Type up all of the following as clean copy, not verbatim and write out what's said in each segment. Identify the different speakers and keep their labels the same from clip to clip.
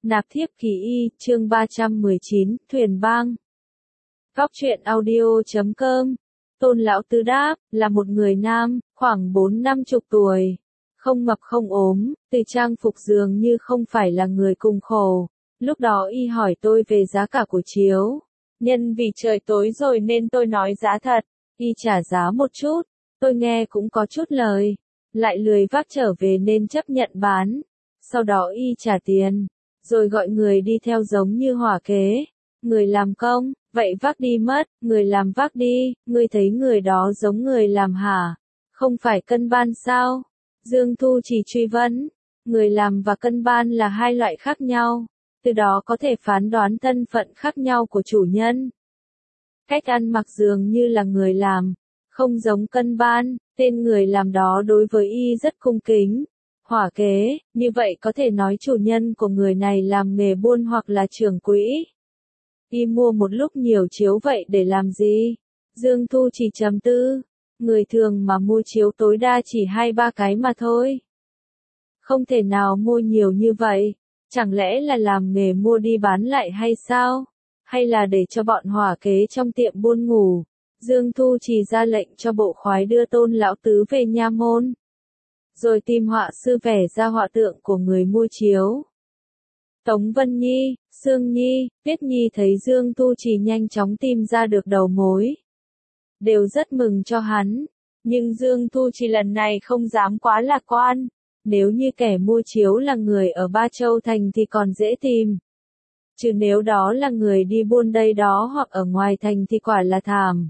Speaker 1: Nạp thiếp ký y, chương 319, Thuyền Bang. Góc truyện audio.com. Tôn lão tứ đáp, là một người nam, khoảng 4-50 tuổi. Không mập không ốm, từ trang phục dường như không phải là người cùng khổ. Lúc đó y hỏi tôi về giá cả của chiếu. Nhân vì trời tối rồi nên tôi nói giá thật. Y trả giá một chút. Tôi nghe cũng có chút lời. Lại lười vác trở về nên chấp nhận bán. Sau đó y trả tiền. Rồi gọi người đi theo giống như hỏa kế. Người làm công, vậy vác đi mất, người làm vác đi, ngươi thấy người đó giống người làm hả? Không phải cân ban sao? Dương Thu chỉ truy vấn, người làm và cân ban là hai loại khác nhau, từ đó có thể phán đoán thân phận khác nhau của chủ nhân. Cách ăn mặc dường như là người làm, không giống cân ban, tên người làm đó đối với y rất cung kính. Hỏa kế, như vậy có thể nói chủ nhân của người này làm nghề buôn hoặc là trưởng quỹ. Y mua một lúc nhiều chiếu vậy để làm gì? Dương Thu chỉ trầm tư. Người thường mà mua chiếu tối đa chỉ 2-3 cái mà thôi. Không thể nào mua nhiều như vậy. Chẳng lẽ là làm nghề mua đi bán lại hay sao? Hay là để cho bọn hỏa kế trong tiệm buôn ngủ? Dương Thu chỉ ra lệnh cho bộ khoái đưa Tôn lão tứ về nha môn. Rồi tìm họa sư vẽ ra họa tượng của người mua chiếu. Tống Vân Nhi, Sương Nhi, Tuyết Nhi thấy Dương Thu chỉ nhanh chóng tìm ra được đầu mối. Đều rất mừng cho hắn, nhưng Dương Thu chỉ lần này không dám quá lạc quan. Nếu như kẻ mua chiếu là người ở Ba Châu Thành thì còn dễ tìm. Chứ nếu đó là người đi buôn đây đó hoặc ở ngoài thành thì quả là thảm.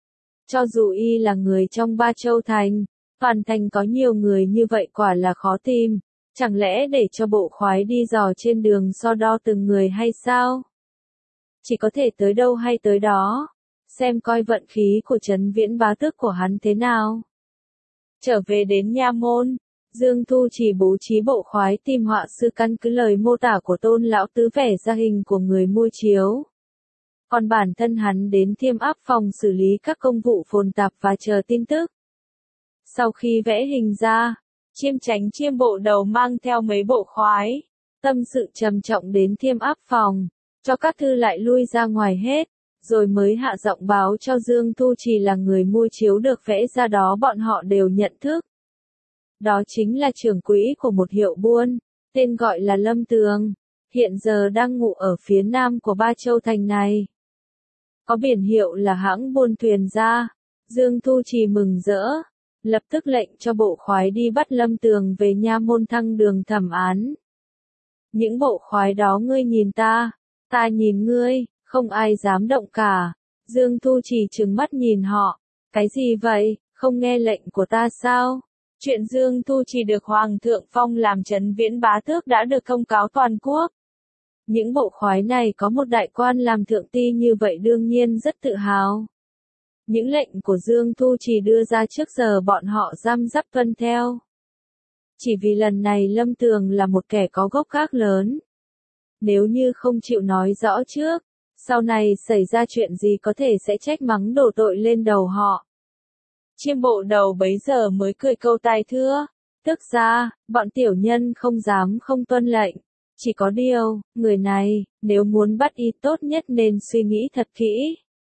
Speaker 1: Cho dù y là người trong Ba Châu Thành, toàn thành có nhiều người như vậy quả là khó tìm. Chẳng lẽ để cho bộ khoái đi dò trên đường so đo từng người hay sao? Chỉ có thể tới đâu hay tới đó. Xem coi vận khí của Trấn Viễn bá tước của hắn thế nào. Trở về đến nha môn, Dương Thu chỉ bố trí bộ khoái tìm họa sư căn cứ lời mô tả của Tôn lão tứ vẽ ra hình của người mua chiếu. Còn bản thân hắn đến Thiêm Áp phòng xử lý các công vụ phồn tạp và chờ tin tức. Sau khi vẽ hình ra, Chiêm Chánh Chiêm bộ đầu mang theo mấy bộ khoái, tâm sự trầm trọng đến Thiêm Áp phòng, cho các thư lại lui ra ngoài hết, rồi mới hạ giọng báo cho Dương Thu chỉ là người mua chiếu được vẽ ra đó bọn họ đều nhận thức. Đó chính là trưởng quỹ của một hiệu buôn, tên gọi là Lâm Tường, hiện giờ đang ngụ ở phía nam của Ba Châu Thành này. Có biển hiệu là hãng buôn thuyền ra, Dương Thu chỉ mừng rỡ. Lập tức lệnh cho bộ khoái đi bắt Lâm Tường về nha môn Thăng đường thẩm án. Những bộ khoái đó ngươi nhìn ta nhìn ngươi, không ai dám động cả. Dương Thu chỉ trừng mắt nhìn họ. Cái gì vậy, không nghe lệnh của ta sao? Chuyện Dương Thu chỉ được Hoàng thượng phong làm Trấn Viễn bá tước đã được công cáo toàn quốc. Những bộ khoái này có một đại quan làm thượng ty như vậy đương nhiên rất tự hào. Những lệnh của Dương Thu chỉ đưa ra trước giờ bọn họ răm rắp tuân theo. Chỉ vì lần này Lâm Tường là một kẻ có gốc gác lớn. Nếu như không chịu nói rõ trước, sau này xảy ra chuyện gì có thể sẽ trách mắng đổ tội lên đầu họ. Chiêm bộ đầu bấy giờ mới cười câu tai thưa. Tức ra, bọn tiểu nhân không dám không tuân lệnh. Chỉ có điều, người này, nếu muốn bắt y tốt nhất nên suy nghĩ thật kỹ.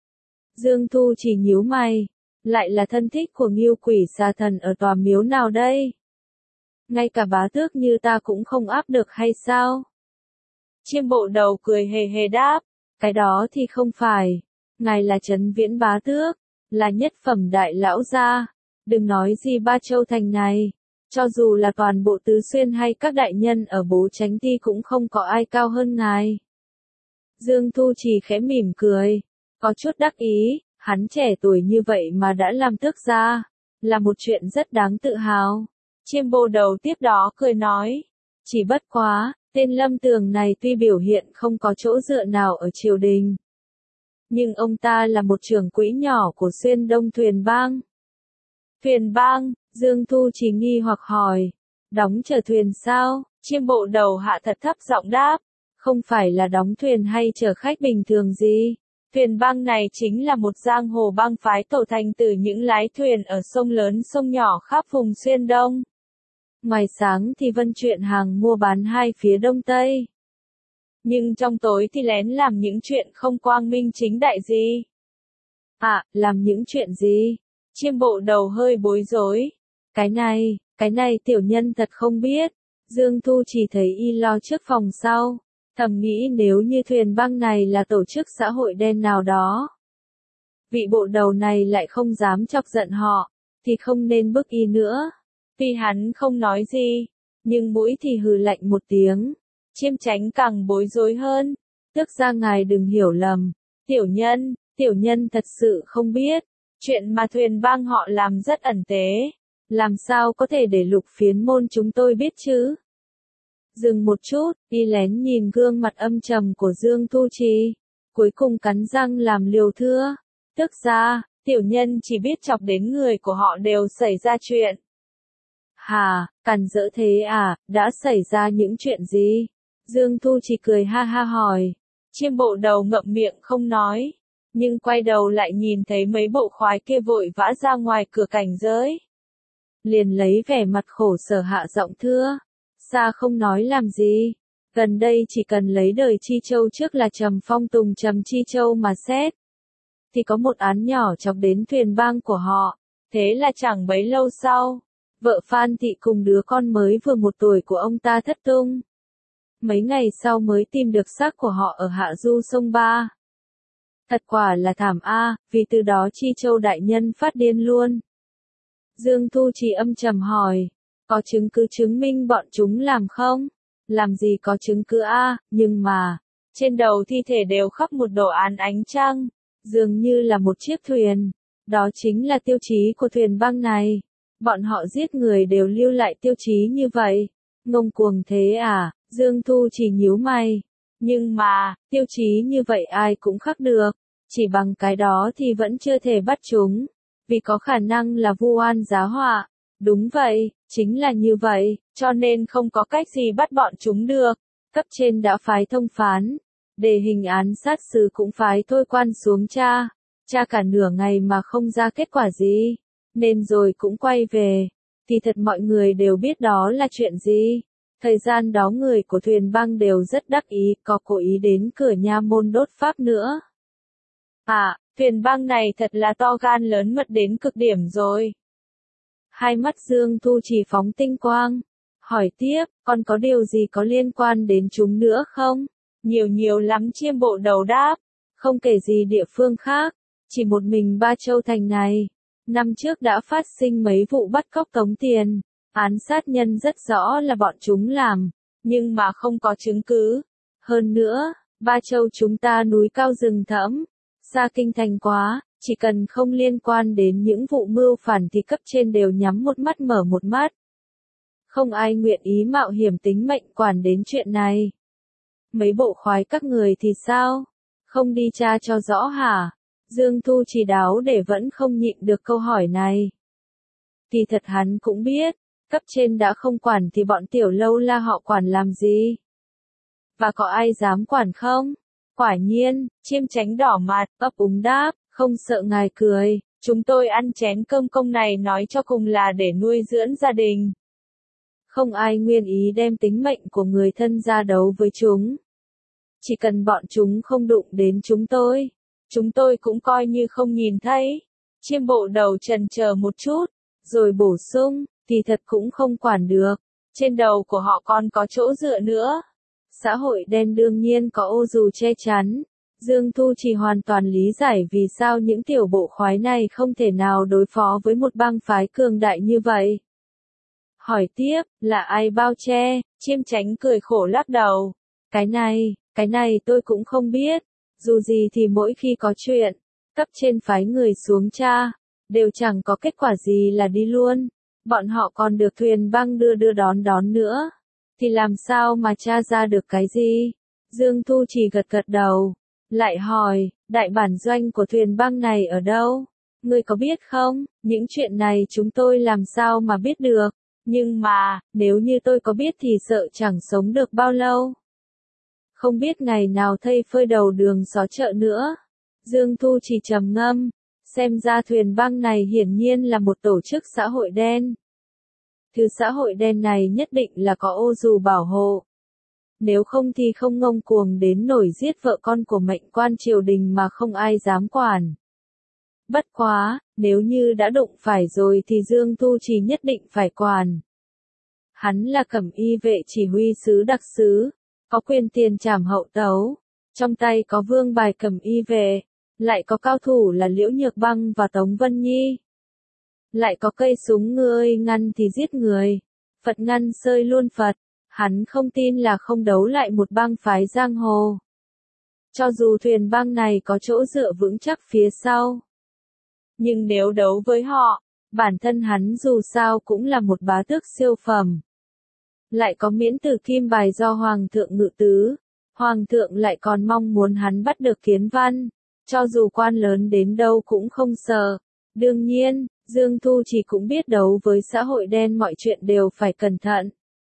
Speaker 1: Dương Thu chỉ nhíu mày, lại là thân thích của Ngưu Quỷ Xà Thần ở tòa miếu nào đây? Ngay cả bá tước như ta cũng không áp được hay sao? Chiêm bộ đầu cười hề hề đáp, cái đó thì không phải, ngài là Trấn Viễn bá tước, là nhất phẩm đại lão gia, đừng nói gì Ba Châu Thành này, cho dù là toàn bộ Tứ Xuyên hay các đại nhân ở Bố Chánh Ti cũng không có ai cao hơn ngài. Dương Thu chỉ khẽ mỉm cười. Có chút đắc ý, hắn trẻ tuổi như vậy mà đã làm tước gia, là một chuyện rất đáng tự hào. Chiêm bộ đầu tiếp đó cười nói, chỉ bất quá, tên Lâm Tường này tuy biểu hiện không có chỗ dựa nào ở triều đình. Nhưng ông ta là một trưởng quỹ nhỏ của Xuyên Đông Thuyền Bang. Thuyền Bang, Dương Thu chỉ nghi hoặc hỏi, đóng chở thuyền sao? Chiêm bộ đầu hạ thật thấp giọng đáp, không phải là đóng thuyền hay chở khách bình thường gì. Thuyền bang này chính là một giang hồ bang phái tổ thành từ những lái thuyền ở sông lớn sông nhỏ khắp vùng Xuyên Đông. Ngoài sáng thì vận chuyển hàng mua bán hai phía Đông Tây. nhưng trong tối thì lén làm những chuyện không quang minh chính đại gì. À, làm những chuyện gì? Chiêm bộ đầu hơi bối rối. Cái này tiểu nhân thật không biết. Dương Thu chỉ thấy y lo trước phòng sau. Thầm nghĩ nếu như thuyền băng này là tổ chức xã hội đen nào đó. Vị bộ đầu này lại không dám chọc giận họ, thì không nên bức y nữa. Tuy hắn không nói gì, nhưng mũi thì hừ lạnh một tiếng. Chiêm Chánh càng bối rối hơn. Tước ra ngài đừng hiểu lầm. Tiểu nhân thật sự không biết. Chuyện mà thuyền bang họ làm rất ẩn tế. Làm sao có thể để Lục Phiến môn chúng tôi biết chứ? Dừng một chút, y lén nhìn gương mặt âm trầm của Dương Thu Trì. Cuối cùng cắn răng làm liều thưa. Tức ra, tiểu nhân chỉ biết chọc đến người của họ đều xảy ra chuyện. Hà, càn rỡ thế à, đã xảy ra những chuyện gì? Dương Thu chỉ cười ha ha hỏi. Chiêm bộ đầu ngậm miệng không nói, nhưng quay đầu lại nhìn thấy mấy bộ khoái kia vội vã ra ngoài cửa cảnh giới. Liền lấy vẻ mặt khổ sở hạ giọng thưa. Xa không nói làm gì. Gần đây chỉ cần lấy đời Chi Châu trước là Trầm Phong Tùng Trầm Chi Châu mà xét. Thì có một án nhỏ chọc đến thuyền bang của họ. Thế là chẳng bấy lâu sau, vợ Phan Thị cùng đứa con mới vừa 1 tuổi của ông ta thất tung. Mấy ngày sau mới tìm được xác của họ ở hạ du sông Ba. Thật quả là thảm a, vì từ đó Chi Châu đại nhân phát điên luôn. Dương Thu Trì âm trầm hỏi, có chứng cứ chứng minh bọn chúng làm không? Làm gì có chứng cứ a, nhưng mà, trên đầu thi thể đều khắp một đồ án ánh trăng, dường như là một chiếc thuyền. Đó chính là tiêu chí của thuyền băng này. Bọn họ giết người đều lưu lại tiêu chí như vậy. Ngông cuồng thế à? Dương Thu chỉ nhíu mày. Nhưng mà, tiêu chí như vậy ai cũng khắc được. Chỉ bằng cái đó thì vẫn chưa thể bắt chúng. Vì có khả năng là vu oan giá họa. Đúng vậy, chính là như vậy, cho nên không có cách gì bắt bọn chúng được. Cấp trên đã phái thông phán. Đề hình án sát xử cũng phái thôi quan xuống tra. Tra cả nửa ngày mà không ra kết quả gì. Nên rồi cũng quay về. Thì thật mọi người đều biết đó là chuyện gì. Thời gian đó người của thuyền băng đều rất đắc ý, có cố ý đến cửa nha môn đốt pháp nữa. À, thuyền băng này thật là to gan lớn mật đến cực điểm rồi. Hai mắt Dương Thu chỉ phóng tinh quang. Hỏi tiếp, còn có điều gì có liên quan đến chúng nữa không? Nhiều lắm, chiêm bộ đầu đáp. Không kể gì địa phương khác. Chỉ một mình Ba Châu thành này. Năm trước đã phát sinh mấy vụ bắt cóc tống tiền. Án sát nhân rất rõ là bọn chúng làm. Nhưng mà không có chứng cứ. Hơn nữa, Ba Châu chúng ta núi cao rừng thẫm. Xa kinh thành quá. Chỉ cần không liên quan đến những vụ mưu phản thì cấp trên đều nhắm một mắt mở một mắt. Không ai nguyện ý mạo hiểm tính mệnh quản đến chuyện này. Mấy bộ khoái các người thì sao? Không đi tra cho rõ hả? Dương Thu chỉ đáo để vẫn không nhịn được câu hỏi này. Thì thật hắn cũng biết, cấp trên đã không quản thì bọn tiểu lâu la họ quản làm gì? Và có ai dám quản không? Quả nhiên, Chiêm Chánh đỏ mặt, ấp úng đáp, không sợ ngài cười, chúng tôi ăn chén cơm công này nói cho cùng là để nuôi dưỡng gia đình. Không ai nguyên ý đem tính mệnh của người thân ra đấu với chúng. Chỉ cần bọn chúng không đụng đến chúng tôi cũng coi như không nhìn thấy. Chiêm bộ đầu chần chờ một chút, rồi bổ sung, thì thật cũng không quản được. Trên đầu của họ còn có chỗ dựa nữa. Xã hội đen đương nhiên có ô dù che chắn. Dương Thu chỉ hoàn toàn lý giải vì sao những tiểu bộ khoái này không thể nào đối phó với một bang phái cường đại như vậy. Hỏi tiếp, là ai bao che? Chiêm Chánh cười khổ lắc đầu. Cái này tôi cũng không biết. Dù gì thì mỗi khi có chuyện, cấp trên phái người xuống tra, đều chẳng có kết quả gì là đi luôn. Bọn họ còn được thuyền băng đưa đón nữa. Thì làm sao mà tra ra được cái gì? Dương Thu chỉ gật đầu. Lại hỏi, đại bản doanh của thuyền băng này ở đâu? Ngươi có biết không? Những chuyện này chúng tôi làm sao mà biết được? Nhưng mà, nếu như tôi có biết thì sợ chẳng sống được bao lâu. Không biết ngày nào thây phơi đầu đường xó chợ nữa. Dương Thu chỉ trầm ngâm. Xem ra thuyền băng này hiển nhiên là một tổ chức xã hội đen. Thứ xã hội đen này nhất định là có ô dù bảo hộ. nếu không thì không ngông cuồng đến nổi giết vợ con của mệnh quan triều đình mà không ai dám quản. Bất quá, nếu như đã đụng phải rồi thì Dương Tu Trì nhất định phải quản. Hắn là Cẩm Y vệ chỉ huy sứ đặc sứ, có quyền tiền trảm hậu tấu, trong tay có vương bài Cẩm Y vệ, lại có cao thủ là Liễu Nhược Băng và Tống Vân Nhi. Lại có cây súng ngươi ngăn thì giết người, Phật ngăn sơi luôn Phật, hắn không tin là không đấu lại một bang phái giang hồ. Cho dù thuyền bang này có chỗ dựa vững chắc phía sau, nhưng nếu đấu với họ, bản thân hắn dù sao cũng là một bá tước siêu phẩm. Lại có miễn tử kim bài do Hoàng thượng ngự tứ, Hoàng thượng lại còn mong muốn hắn bắt được Kiến Văn, cho dù quan lớn đến đâu cũng không sợ. Đương nhiên, Dương Thu Trì cũng biết đấu với xã hội đen mọi chuyện đều phải cẩn thận.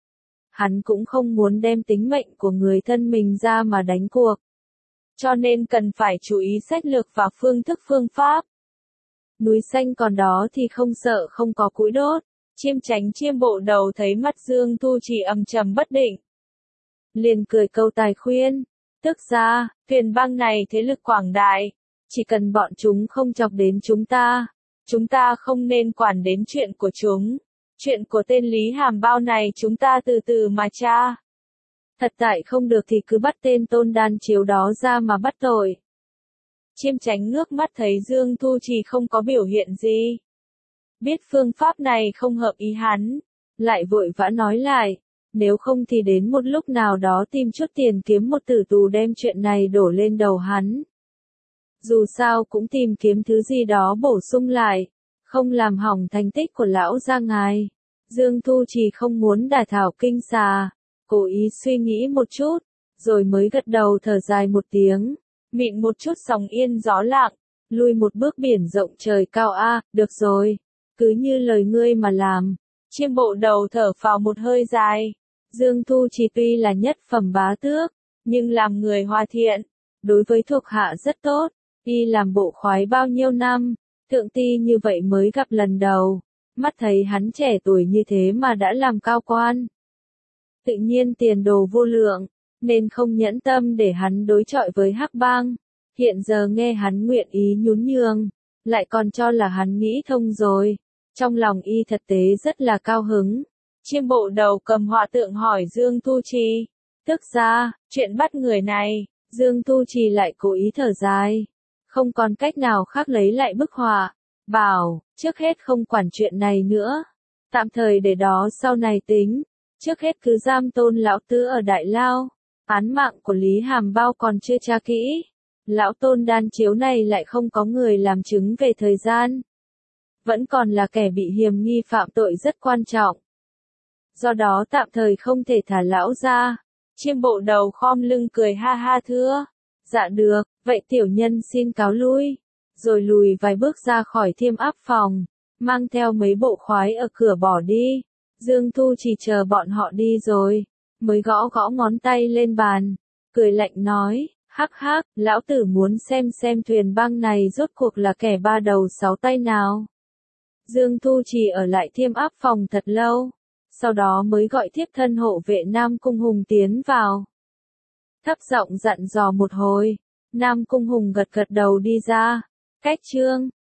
Speaker 1: Hắn cũng không muốn đem tính mệnh của người thân mình ra mà đánh cuộc. Cho nên cần phải chú ý sách lược và phương thức phương pháp. Núi xanh còn đó thì không sợ không có củi đốt. Chiêm Chánh Chiêm bộ đầu thấy mắt Dương Thu Trì âm trầm bất định, liền cười câu tài khuyên, tức ra, thuyền bang này thế lực quảng đại, chỉ cần bọn chúng không chọc đến chúng ta không nên quản đến chuyện của chúng, chuyện của tên Lý Hàm Bao này chúng ta từ từ mà tra. Thật tại không được thì cứ bắt tên Tôn Đan Chiếu đó ra mà bắt tội. Chiêm Chánh ngước mắt thấy Dương Thu Trì không có biểu hiện gì. Biết phương pháp này không hợp ý hắn, lại vội vã nói lại, nếu không thì đến một lúc nào đó tìm chút tiền kiếm một tử tù đem chuyện này đổ lên đầu hắn. Dù sao cũng tìm kiếm thứ gì đó bổ sung lại, không làm hỏng thành tích của lão gia ngài. Dương Thu Trì không muốn đả thảo kinh xà, cố ý suy nghĩ một chút, rồi mới gật đầu thở dài một tiếng, mịn một chút sóng yên gió lặng, lui một bước biển rộng trời cao được rồi. Cứ như lời ngươi mà làm. Chiêm bộ đầu thở phào một hơi dài. Dương Thu Trì tuy là nhất phẩm bá tước, nhưng làm người hòa thiện, đối với thuộc hạ rất tốt. Y làm bộ khoái bao nhiêu năm, thượng ti như vậy mới gặp lần đầu. Mắt thấy hắn trẻ tuổi như thế mà đã làm cao quan. Tự nhiên tiền đồ vô lượng, nên không nhẫn tâm để hắn đối chọi với Hắc Bang. Hiện giờ nghe hắn nguyện ý nhún nhường, lại còn cho là hắn nghĩ thông rồi. Trong lòng y thật tế rất là cao hứng. Chiêm bộ đầu cầm họa tượng hỏi Dương Thu Trì. Tức ra, chuyện bắt người này, Dương Thu Trì lại cố ý thở dài. Không còn cách nào khác lấy lại bức họa. Bảo, trước hết không quản chuyện này nữa. Tạm thời để đó sau này tính. Trước hết cứ giam Tôn lão tứ ở Đại Lao. Án mạng của Lý Hàm Bao còn chưa tra kỹ. Lão Tôn Đan Chiếu này lại không có người làm chứng về thời gian. Vẫn còn là kẻ bị hiềm nghi phạm tội rất quan trọng. Do đó tạm thời không thể thả lão ra. Chiêm bộ đầu khom lưng cười ha ha thưa. Dạ được, vậy tiểu nhân xin cáo lui. Rồi lùi vài bước ra khỏi Thiêm Áp phòng, mang theo mấy bộ khoái ở cửa bỏ đi. Dương Thu Trì chờ bọn họ đi rồi, mới gõ gõ ngón tay lên bàn, cười lạnh nói, hắc hắc, lão tử muốn xem thuyền bang này rốt cuộc là kẻ ba đầu sáu tay nào. Dương Thu Trì ở lại Thiêm Áp phòng thật lâu, sau đó mới gọi thiếp thân hộ vệ Nam Cung Hùng tiến vào. Thấp giọng dặn dò một hồi, Nam Cung Hùng gật gật đầu đi ra, cách trương,